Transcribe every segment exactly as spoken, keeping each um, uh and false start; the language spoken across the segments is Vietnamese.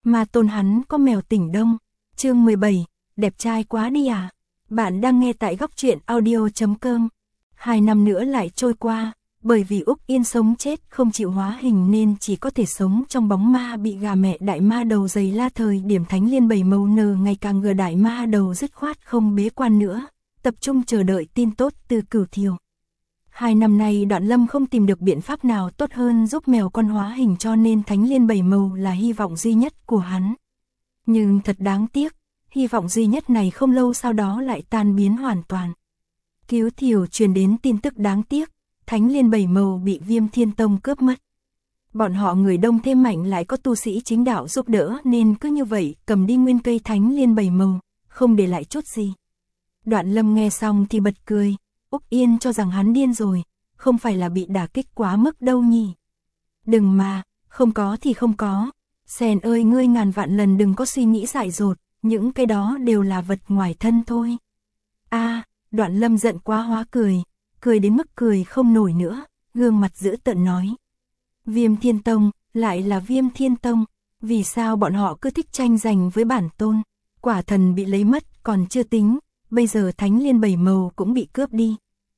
mà tôn hắn có mèo tỉnh Đông. Chương mười bảy, đẹp trai quá đi à. Bạn đang nghe tại góc truyện audio chấm com. Hai năm nữa lại trôi qua, bởi vì Úc Yên sống chết không chịu hóa hình nên chỉ có thể sống trong bóng ma bị gà mẹ đại ma đầu dày la. Thời điểm Thánh Liên bảy màu nờ ngày càng ngừa đại ma đầu dứt khoát không bế quan nữa, tập trung chờ đợi tin tốt từ Cửu Thiều. Hai năm nay Đoạn Lâm không tìm được biện pháp nào tốt hơn giúp mèo con hóa hình, cho nên Thánh Liên bảy màu là hy vọng duy nhất của hắn. Nhưng thật đáng tiếc, hy vọng duy nhất này không lâu sau đó lại tan biến hoàn toàn. Cứu Thiều truyền đến tin tức đáng tiếc, Thánh Liên bảy màu bị Viêm Thiên Tông cướp mất. Bọn họ người đông thêm mạnh lại có tu sĩ chính đạo giúp đỡ nên cứ như vậy cầm đi nguyên cây Thánh Liên bảy màu, không để lại chút gì. Đoạn Lâm nghe xong thì bật cười, Úc Yên cho rằng hắn điên rồi, không phải là bị đả kích quá mức đâu nhỉ. Đừng mà, không có thì không có. Sèn ơi, ngươi ngàn vạn lần đừng có suy nghĩ dại dột, những cái đó đều là vật ngoài thân thôi. A, à, Đoạn Lâm giận quá hóa cười, cười đến mức cười không nổi nữa, gương mặt dữ tợn nói. Viêm Thiên Tông, lại là Viêm Thiên Tông, vì sao bọn họ cứ thích tranh giành với bản tôn? Quả thần bị lấy mất còn chưa tính, bây giờ Thánh Liên bảy màu cũng bị cướp đi.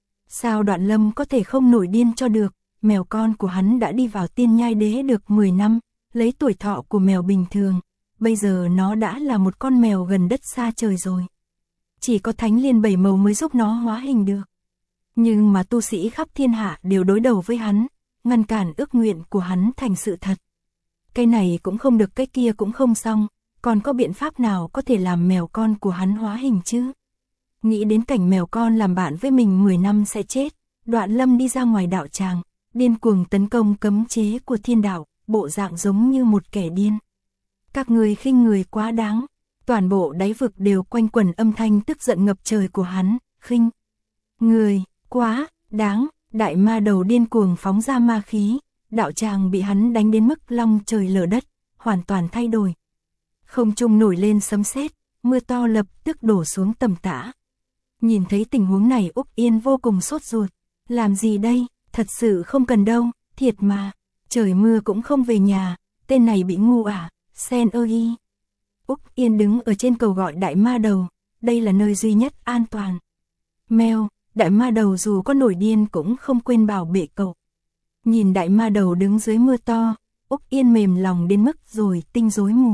Sao Đoạn Lâm có thể không nổi điên cho được, mèo con của hắn đã đi vào tiên nhai đế được mười năm, lấy tuổi thọ của mèo bình thường, bây giờ nó đã là một con mèo gần đất xa trời rồi. Chỉ có Thánh Liên bảy màu mới giúp nó hóa hình được. Nhưng mà tu sĩ khắp thiên hạ đều đối đầu với hắn, ngăn cản ước nguyện của hắn thành sự thật. Cái này cũng không được, cái kia cũng không xong, còn có biện pháp nào có thể làm mèo con của hắn hóa hình chứ? Nghĩ đến cảnh mèo con làm bạn với mình mười năm sẽ chết, Đoạn Lâm đi ra ngoài đạo tràng, điên cuồng tấn công cấm chế của thiên đạo, bộ dạng giống như một kẻ điên. Các người khinh người quá đáng, toàn bộ đáy vực đều quanh quẩn âm thanh tức giận ngập trời của hắn, khinh người quá đáng. Đại ma đầu điên cuồng phóng ra ma khí, đạo tràng bị hắn đánh đến mức long trời lở đất, hoàn toàn thay đổi. Không trung nổi lên sấm sét, mưa to lập tức đổ xuống tầm tã. Nhìn thấy tình huống này Úc Yên vô cùng sốt ruột. Làm gì đây, thật sự không cần đâu, thiệt mà. Trời mưa cũng không về nhà, tên này bị ngu à, sen ơi. Úc Yên đứng ở trên cầu gọi đại ma đầu, đây là nơi duy nhất an toàn. Mèo, đại ma đầu dù có nổi điên cũng không quên bảo bệ cậu. Nhìn đại ma đầu đứng dưới mưa to, Úc Yên mềm lòng đến mức rồi tinh rối mù.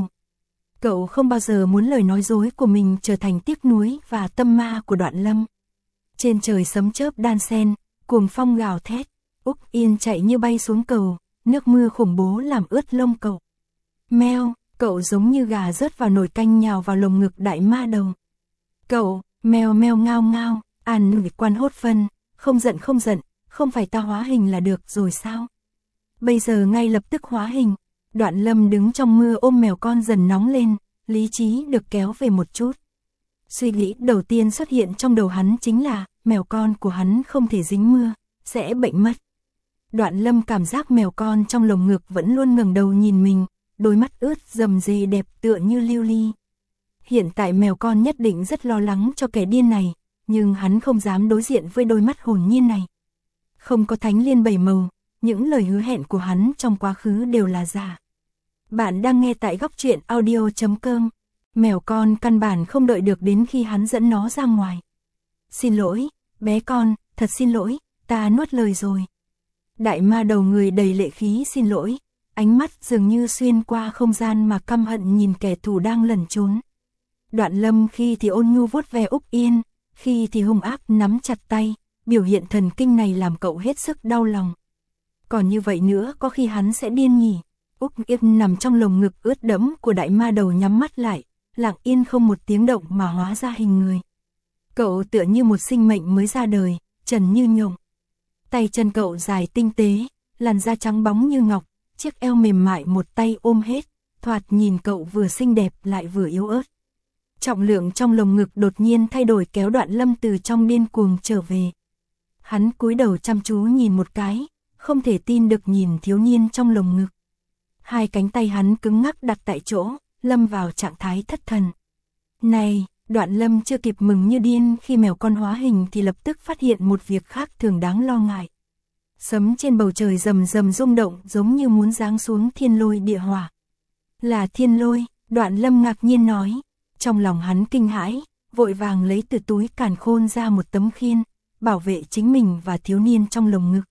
Cậu không bao giờ muốn lời nói dối của mình trở thành tiếc nuối và tâm ma của Đoạn Lâm. Trên trời sấm chớp đan xen, cuồng phong gào thét, Úc Yên chạy như bay xuống cầu, nước mưa khủng bố làm ướt lông cậu. Meo, cậu giống như gà rớt vào nồi canh nhào vào lồng ngực đại ma đầu. Cậu, meo meo ngao ngao, an vị quan hốt phân, không giận không giận, không phải ta hóa hình là được rồi sao? Bây giờ ngay lập tức hóa hình. Đoạn Lâm đứng trong mưa ôm mèo con dần nóng lên, lý trí được kéo về một chút. Suy nghĩ đầu tiên xuất hiện trong đầu hắn chính là, mèo con của hắn không thể dính mưa, sẽ bệnh mất. Đoạn Lâm cảm giác mèo con trong lồng ngực vẫn luôn ngẩng đầu nhìn mình, đôi mắt ướt rầm rề đẹp tựa như lưu ly. Hiện tại mèo con nhất định rất lo lắng cho kẻ điên này, nhưng hắn không dám đối diện với đôi mắt hồn nhiên này. Không có Thánh Liên bảy màu, những lời hứa hẹn của hắn trong quá khứ đều là giả. Bạn đang nghe tại góc truyện audio chấm com. Mèo con căn bản không đợi được đến khi hắn dẫn nó ra ngoài. Xin lỗi, bé con, thật xin lỗi, ta nuốt lời rồi. Đại ma đầu người đầy lệ khí xin lỗi, ánh mắt dường như xuyên qua không gian mà căm hận nhìn kẻ thù đang lẩn trốn. Đoạn Lâm khi thì ôn nhu vuốt ve Úc Yên, khi thì hung ác nắm chặt tay, biểu hiện thần kinh này làm cậu hết sức đau lòng. Còn như vậy nữa có khi hắn sẽ điên nhỉ. Úc Yên nằm trong lồng ngực ướt đẫm của đại ma đầu nhắm mắt lại, lặng yên không một tiếng động mà hóa ra hình người. Cậu tựa như một sinh mệnh mới ra đời, trần như nhộng. Tay chân cậu dài tinh tế, làn da trắng bóng như ngọc, chiếc eo mềm mại một tay ôm hết, thoạt nhìn cậu vừa xinh đẹp lại vừa yếu ớt. Trọng lượng trong lồng ngực đột nhiên thay đổi kéo Đoạn Lâm từ trong điên cuồng trở về. Hắn cúi đầu chăm chú nhìn một cái, không thể tin được nhìn thiếu niên trong lồng ngực. Hai cánh tay hắn cứng ngắc đặt tại chỗ, lâm vào trạng thái thất thần. Này, Đoạn Lâm chưa kịp mừng như điên khi mèo con hóa hình thì lập tức phát hiện một việc khác thường đáng lo ngại. Sấm trên bầu trời rầm rầm rung động giống như muốn giáng xuống thiên lôi địa hỏa. Là Thiên Lôi, Đoạn Lâm ngạc nhiên nói. Trong lòng hắn kinh hãi, vội vàng lấy từ túi càn khôn ra một tấm khiên, bảo vệ chính mình và thiếu niên trong lồng ngực.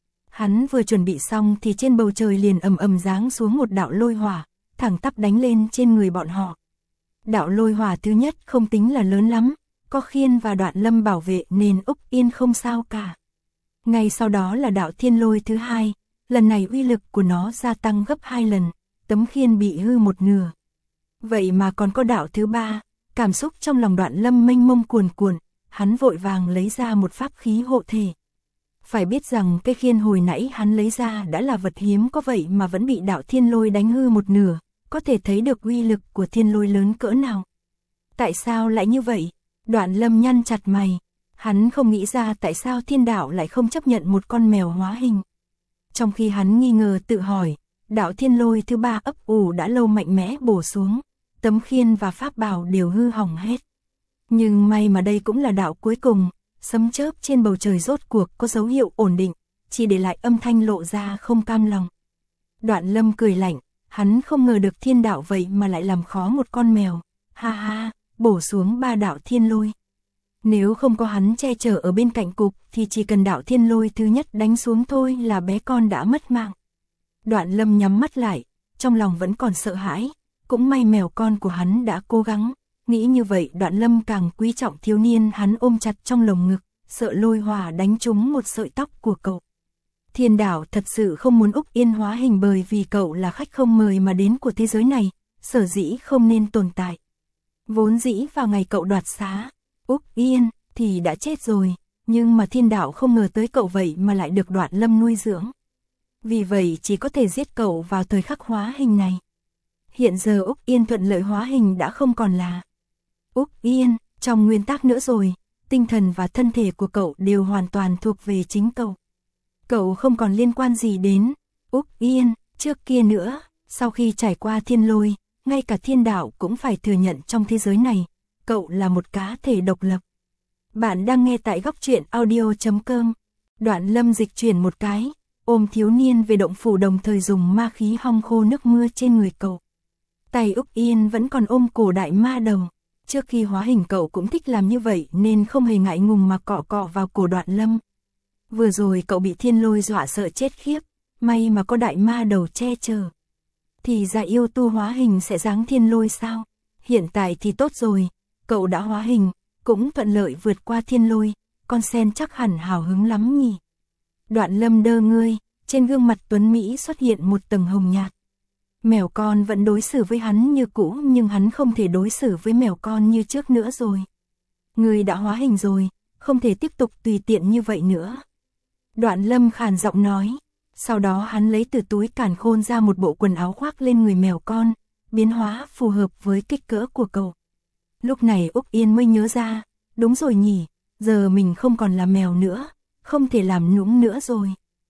Hắn vừa chuẩn bị xong thì trên bầu trời liền ầm ầm giáng xuống một đạo lôi hỏa, thẳng tắp đánh lên trên người bọn họ. Đạo lôi hỏa thứ nhất không tính là lớn lắm, có khiên và Đoạn Lâm bảo vệ nên Úc Yên không sao cả. Ngay sau đó là đạo thiên lôi thứ hai, lần này uy lực của nó gia tăng gấp hai lần, tấm khiên bị hư một nửa. Vậy mà còn có đạo thứ ba, cảm xúc trong lòng Đoạn Lâm mênh mông cuồn cuộn, hắn vội vàng lấy ra một pháp khí hộ thể. Phải biết rằng cái khiên hồi nãy hắn lấy ra đã là vật hiếm có vậy mà vẫn bị đạo thiên lôi đánh hư một nửa, có thể thấy được uy lực của thiên lôi lớn cỡ nào. Tại sao lại như vậy? Đoạn Lâm nhăn chặt mày, hắn không nghĩ ra tại sao thiên đạo lại không chấp nhận một con mèo hóa hình. Trong khi hắn nghi ngờ tự hỏi, đạo thiên lôi thứ ba ấp ủ đã lâu mạnh mẽ bổ xuống, tấm khiên và pháp bảo đều hư hỏng hết. Nhưng may mà đây cũng là đạo cuối cùng, sấm chớp trên bầu trời rốt cuộc có dấu hiệu ổn định, chỉ để lại âm thanh lộ ra không cam lòng. Đoạn Lâm cười lạnh, hắn không ngờ được thiên đạo vậy mà lại làm khó một con mèo, ha ha, bổ xuống ba đạo thiên lôi. Nếu không có hắn che chở ở bên cạnh cục thì chỉ cần đạo thiên lôi thứ nhất đánh xuống thôi là bé con đã mất mạng. Đoạn Lâm nhắm mắt lại, trong lòng vẫn còn sợ hãi, cũng may mèo con của hắn đã cố gắng. Nghĩ như vậy Đoạn Lâm càng quý trọng thiếu niên hắn ôm chặt trong lồng ngực, sợ lôi hỏa đánh trúng một sợi tóc của cậu. Thiên đạo thật sự không muốn Úc Yên hóa hình bởi vì cậu là khách không mời mà đến của thế giới này, sở dĩ không nên tồn tại. Vốn dĩ vào ngày cậu đoạt xá, Úc Yên thì đã chết rồi, nhưng mà thiên đạo không ngờ tới cậu vậy mà lại được Đoạn Lâm nuôi dưỡng. Vì vậy chỉ có thể giết cậu vào thời khắc hóa hình này. Hiện giờ Úc Yên thuận lợi hóa hình đã không còn là Úc Yên, trong nguyên tắc nữa rồi, tinh thần và thân thể của cậu đều hoàn toàn thuộc về chính cậu. Cậu không còn liên quan gì đến Úc Yên, trước kia nữa, sau khi trải qua thiên lôi, ngay cả thiên đạo cũng phải thừa nhận trong thế giới này, cậu là một cá thể độc lập. Bạn đang nghe tại góc truyện audio chấm com. Đoạn Lâm dịch chuyển một cái, ôm thiếu niên về động phủ đồng thời dùng ma khí hong khô nước mưa trên người cậu. Tay Úc Yên vẫn còn ôm cổ đại ma đầu. Trước khi hóa hình cậu cũng thích làm như vậy nên không hề ngại ngùng mà cọ cọ vào cổ Đoạn Lâm. Vừa rồi cậu bị thiên lôi dọa sợ chết khiếp, may mà có đại ma đầu che chở. Thì ra yêu tu hóa hình sẽ giáng thiên lôi sao? Hiện tại thì tốt rồi, cậu đã hóa hình, cũng thuận lợi vượt qua thiên lôi, con sen chắc hẳn hào hứng lắm nhỉ. Đoạn Lâm đơ ngươi, trên gương mặt tuấn Mỹ xuất hiện một tầng hồng nhạt. Mèo con vẫn đối xử với hắn như cũ nhưng hắn không thể đối xử với mèo con như trước nữa rồi. Ngươi đã hóa hình rồi, không thể tiếp tục tùy tiện như vậy nữa. Đoạn Lâm khàn giọng nói, sau đó hắn lấy từ túi càn khôn ra một bộ quần áo khoác lên người mèo con, biến hóa phù hợp với kích cỡ của cậu. Lúc này Úc Yên mới nhớ ra, đúng rồi nhỉ, giờ mình không còn là mèo nữa, không thể làm nũng nữa rồi.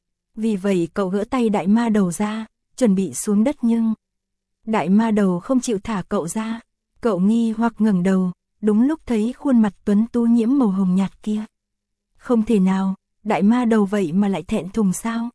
Vì vậy cậu gỡ tay đại ma đầu ra, chuẩn bị xuống đất nhưng đại ma đầu không chịu thả cậu ra. Cậu nghi hoặc ngẩng đầu, đúng lúc thấy khuôn mặt tuấn tú nhiễm màu hồng nhạt kia. Không thể nào, đại ma đầu vậy mà lại thẹn thùng sao?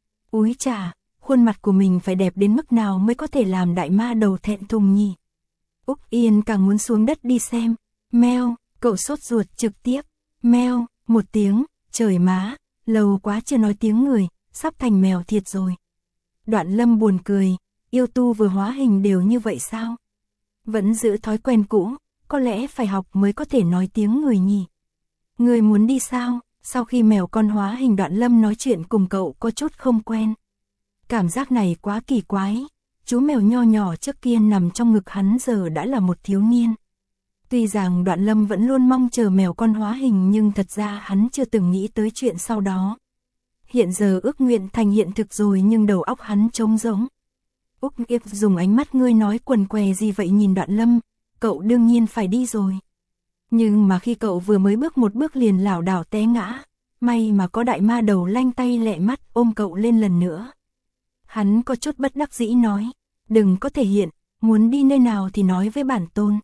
Úi chà, khuôn mặt của mình phải đẹp đến mức nào mới có thể làm đại ma đầu thẹn thùng nhỉ? Úc Yên càng muốn xuống đất đi xem. Meo, cậu sốt ruột trực tiếp. Meo, một tiếng, trời má, lâu quá chưa nói tiếng người, sắp thành mèo thiệt rồi. Đoạn Lâm buồn cười, yêu tu vừa hóa hình đều như vậy sao? Vẫn giữ thói quen cũ, có lẽ phải học mới có thể nói tiếng người nhỉ. Người muốn đi sao? Sau khi mèo con hóa hình Đoạn Lâm nói chuyện cùng cậu có chút không quen. Cảm giác này quá kỳ quái, chú mèo nho nhỏ trước kia nằm trong ngực hắn giờ đã là một thiếu niên. Tuy rằng Đoạn Lâm vẫn luôn mong chờ mèo con hóa hình nhưng thật ra hắn chưa từng nghĩ tới chuyện sau đó. Hiện giờ ước nguyện thành hiện thực rồi nhưng đầu óc hắn trống rỗng. Úc Yên dùng ánh mắt ngươi nói quần què gì vậy nhìn Đoạn Lâm, cậu đương nhiên phải đi rồi. Nhưng mà khi cậu vừa mới bước một bước liền lảo đảo té ngã, may mà có đại ma đầu lanh tay lẹ mắt ôm cậu lên lần nữa. Hắn có chút bất đắc dĩ nói, đừng có thể hiện, muốn đi nơi nào thì nói với bản tôn.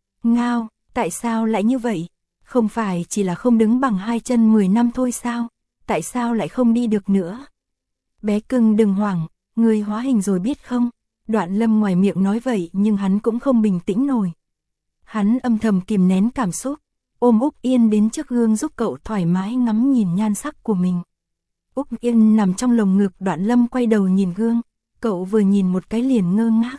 Ngao, tại sao lại như vậy? Không phải chỉ là không đứng bằng hai chân mười năm thôi sao? Tại sao lại không đi được nữa? Bé cưng đừng hoảng, người hóa hình rồi biết không? Đoạn Lâm ngoài miệng nói vậy nhưng hắn cũng không bình tĩnh nổi. Hắn âm thầm kìm nén cảm xúc, ôm Úc Yên đến trước gương giúp cậu thoải mái ngắm nhìn nhan sắc của mình. Úc Yên nằm trong lồng ngực Đoạn Lâm quay đầu nhìn gương, cậu vừa nhìn một cái liền ngơ ngác.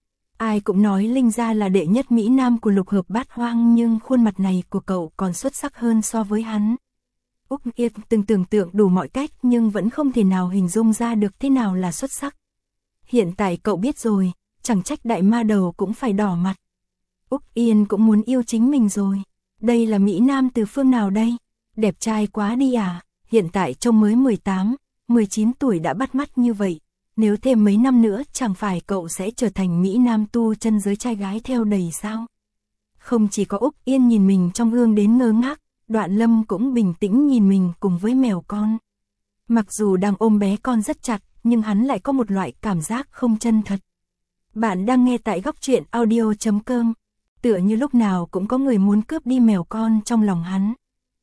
Ai cũng nói Linh Gia là đệ nhất Mỹ Nam của lục hợp bát hoang nhưng khuôn mặt này của cậu còn xuất sắc hơn so với hắn. Úc Yên từng tưởng tượng đủ mọi cách nhưng vẫn không thể nào hình dung ra được thế nào là xuất sắc. Hiện tại cậu biết rồi, chẳng trách đại ma đầu cũng phải đỏ mặt. Úc Yên cũng muốn yêu chính mình rồi. Đây là Mỹ Nam từ phương nào đây? Đẹp trai quá đi à? Hiện tại trông mới mười tám, mười chín tuổi đã bắt mắt như vậy. Nếu thêm mấy năm nữa chẳng phải cậu sẽ trở thành Mỹ Nam tu chân giới trai gái theo đầy sao? Không chỉ có Úc Yên nhìn mình trong gương đến ngơ ngác, Đoạn Lâm cũng bình tĩnh nhìn mình cùng với mèo con. Mặc dù đang ôm bé con rất chặt, nhưng hắn lại có một loại cảm giác không chân thật. Bạn đang nghe tại góc truyện audio chấm com. Tựa như lúc nào cũng có người muốn cướp đi mèo con trong lòng hắn.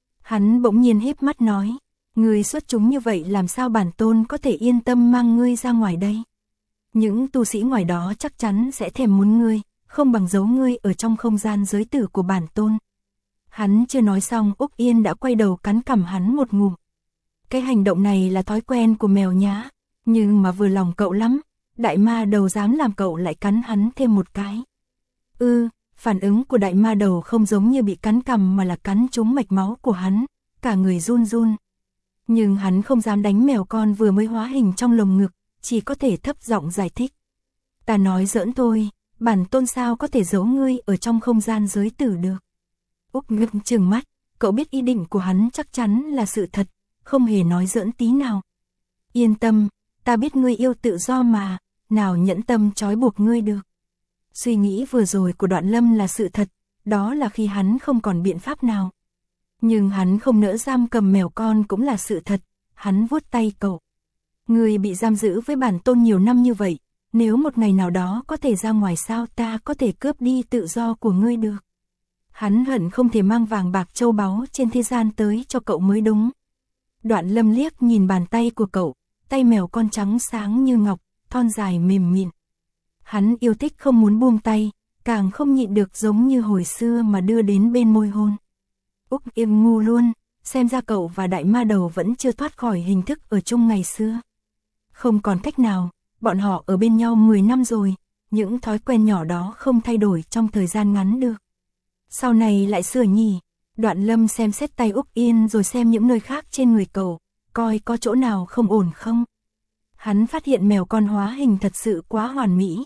Hắn bỗng nhiên híp mắt nói, ngươi xuất chúng như vậy làm sao bản tôn có thể yên tâm mang ngươi ra ngoài đây? Những tu sĩ ngoài đó chắc chắn sẽ thèm muốn ngươi, không bằng giấu ngươi ở trong không gian giới tử của bản tôn. Hắn chưa nói xong Úc Yên đã quay đầu cắn cằm hắn một ngụm. Cái hành động này là thói quen của mèo nhá, nhưng mà vừa lòng cậu lắm, đại ma đầu dám làm cậu lại cắn hắn thêm một cái. Ừ, phản ứng của đại ma đầu không giống như bị cắn cằm mà là cắn trúng mạch máu của hắn, cả người run run. Nhưng hắn không dám đánh mèo con vừa mới hóa hình trong lồng ngực, chỉ có thể thấp giọng giải thích. Ta nói giỡn thôi, bản tôn sao có thể giấu ngươi ở trong không gian giới tử được. Úc ngực trừng mắt, cậu biết ý định của hắn chắc chắn là sự thật, không hề nói giỡn tí nào. Yên tâm, ta biết ngươi yêu tự do mà, nào nhẫn tâm trói buộc ngươi được. Suy nghĩ vừa rồi của Đoạn Lâm là sự thật, đó là khi hắn không còn biện pháp nào. Nhưng hắn không nỡ giam cầm mèo con cũng là sự thật, hắn vuốt tay cậu. Ngươi bị giam giữ với bản tôn nhiều năm như vậy, nếu một ngày nào đó có thể ra ngoài sao ta có thể cướp đi tự do của ngươi được. Hắn hận không thể mang vàng bạc châu báu trên thế gian tới cho cậu mới đúng. Đoạn Lâm liếc nhìn bàn tay của cậu, tay mèo con trắng sáng như ngọc, thon dài mềm mịn. Hắn yêu thích không muốn buông tay, càng không nhịn được giống như hồi xưa mà đưa đến bên môi hôn. Úc Yên ngu luôn, xem ra cậu và đại ma đầu vẫn chưa thoát khỏi hình thức ở chung ngày xưa. Không còn cách nào, bọn họ ở bên nhau mười năm rồi, những thói quen nhỏ đó không thay đổi trong thời gian ngắn được. Sau này lại sửa nhỉ. Đoạn Lâm xem xét tay Úc Yên rồi xem những nơi khác trên người cậu, coi có chỗ nào không ổn không. Hắn phát hiện mèo con hóa hình thật sự quá hoàn mỹ.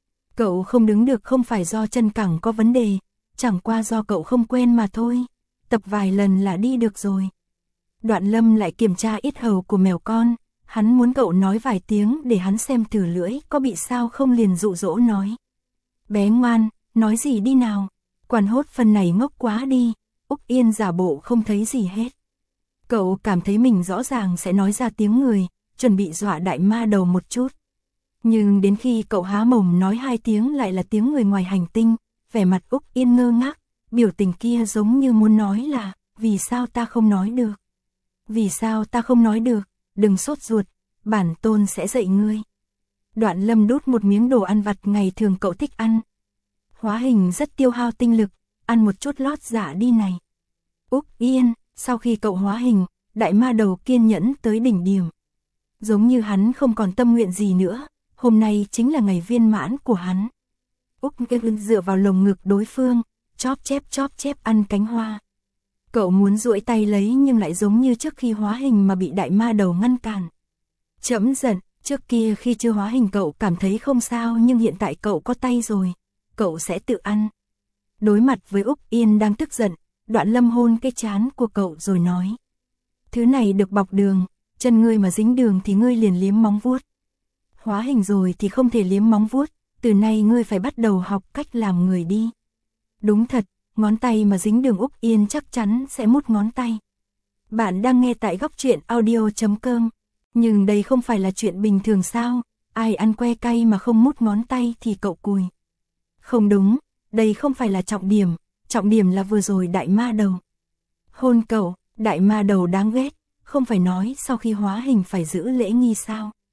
Cậu không đứng được không phải do chân cẳng có vấn đề, chẳng qua do cậu không quen mà thôi. Tập vài lần là đi được rồi. Đoạn Lâm lại kiểm tra yết hầu của mèo con, hắn muốn cậu nói vài tiếng để hắn xem thử lưỡi có bị sao không liền dụ dỗ nói. Bé ngoan, nói gì đi nào, quản hốt phần này ngốc quá đi. Úc Yên giả bộ không thấy gì hết. Cậu cảm thấy mình rõ ràng sẽ nói ra tiếng người, chuẩn bị dọa đại ma đầu một chút. Nhưng đến khi cậu há mồm nói hai tiếng lại là tiếng người ngoài hành tinh, vẻ mặt Úc Yên ngơ ngác, biểu tình kia giống như muốn nói là, vì sao ta không nói được? Vì sao ta không nói được? Đừng sốt ruột, bản tôn sẽ dạy ngươi. Đoạn Lâm đút một miếng đồ ăn vặt ngày thường cậu thích ăn. Hóa hình rất tiêu hao tinh lực, ăn một chút lót dạ đi này. Úc Yên, sau khi cậu hóa hình, đại ma đầu kiên nhẫn tới đỉnh điểm. Giống như hắn không còn tâm nguyện gì nữa, hôm nay chính là ngày viên mãn của hắn. Úc Yên dựa vào lồng ngực đối phương, chóp chép chóp chép ăn cánh hoa. Cậu muốn duỗi tay lấy nhưng lại giống như trước khi hóa hình mà bị đại ma đầu ngăn cản. Chấm giận, trước kia khi chưa hóa hình cậu cảm thấy không sao nhưng hiện tại cậu có tay rồi, cậu sẽ tự ăn. Đối mặt với Úc Yên đang tức giận, Đoạn Lâm hôn cái trán của cậu rồi nói. Thứ này được bọc đường, chân ngươi mà dính đường thì ngươi liền liếm móng vuốt. Hóa hình rồi thì không thể liếm móng vuốt, từ nay ngươi phải bắt đầu học cách làm người đi. Đúng thật, ngón tay mà dính đường Úc Yên chắc chắn sẽ mút ngón tay. Bạn đang nghe tại góc truyện audio chấm com. Nhưng đây không phải là chuyện bình thường sao, ai ăn que cay mà không mút ngón tay thì cậu cùi. Không đúng, đây không phải là trọng điểm, trọng điểm là vừa rồi đại ma đầu. Hôn cậu, đại ma đầu đáng ghét, không phải nói sau khi hóa hình phải giữ lễ nghi sao.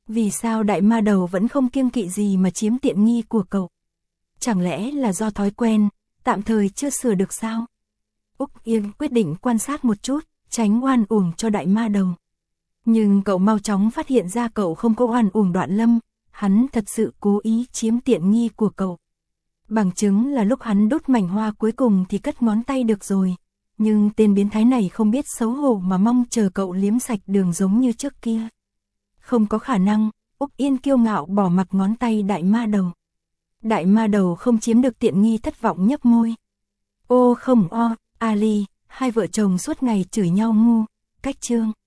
Vì sao đại ma đầu vẫn không kiêng kỵ gì mà chiếm tiện nghi của cậu? Chẳng lẽ là do thói quen, tạm thời chưa sửa được sao? Úc Yên quyết định quan sát một chút, tránh oan uổng cho đại ma đầu. Nhưng cậu mau chóng phát hiện ra cậu không có oan uổng Đoạn Lâm, hắn thật sự cố ý chiếm tiện nghi của cậu. Bằng chứng là lúc hắn đốt mảnh hoa cuối cùng thì cất ngón tay được rồi. Nhưng tên biến thái này không biết xấu hổ mà mong chờ cậu liếm sạch đường giống như trước kia. Không có khả năng, Úc Yên kiêu ngạo bỏ mặc ngón tay đại ma đầu. Đại ma đầu không chiếm được tiện nghi thất vọng nhấp môi. Ô không o, Ali, hai vợ chồng suốt ngày chửi nhau ngu, cách chương.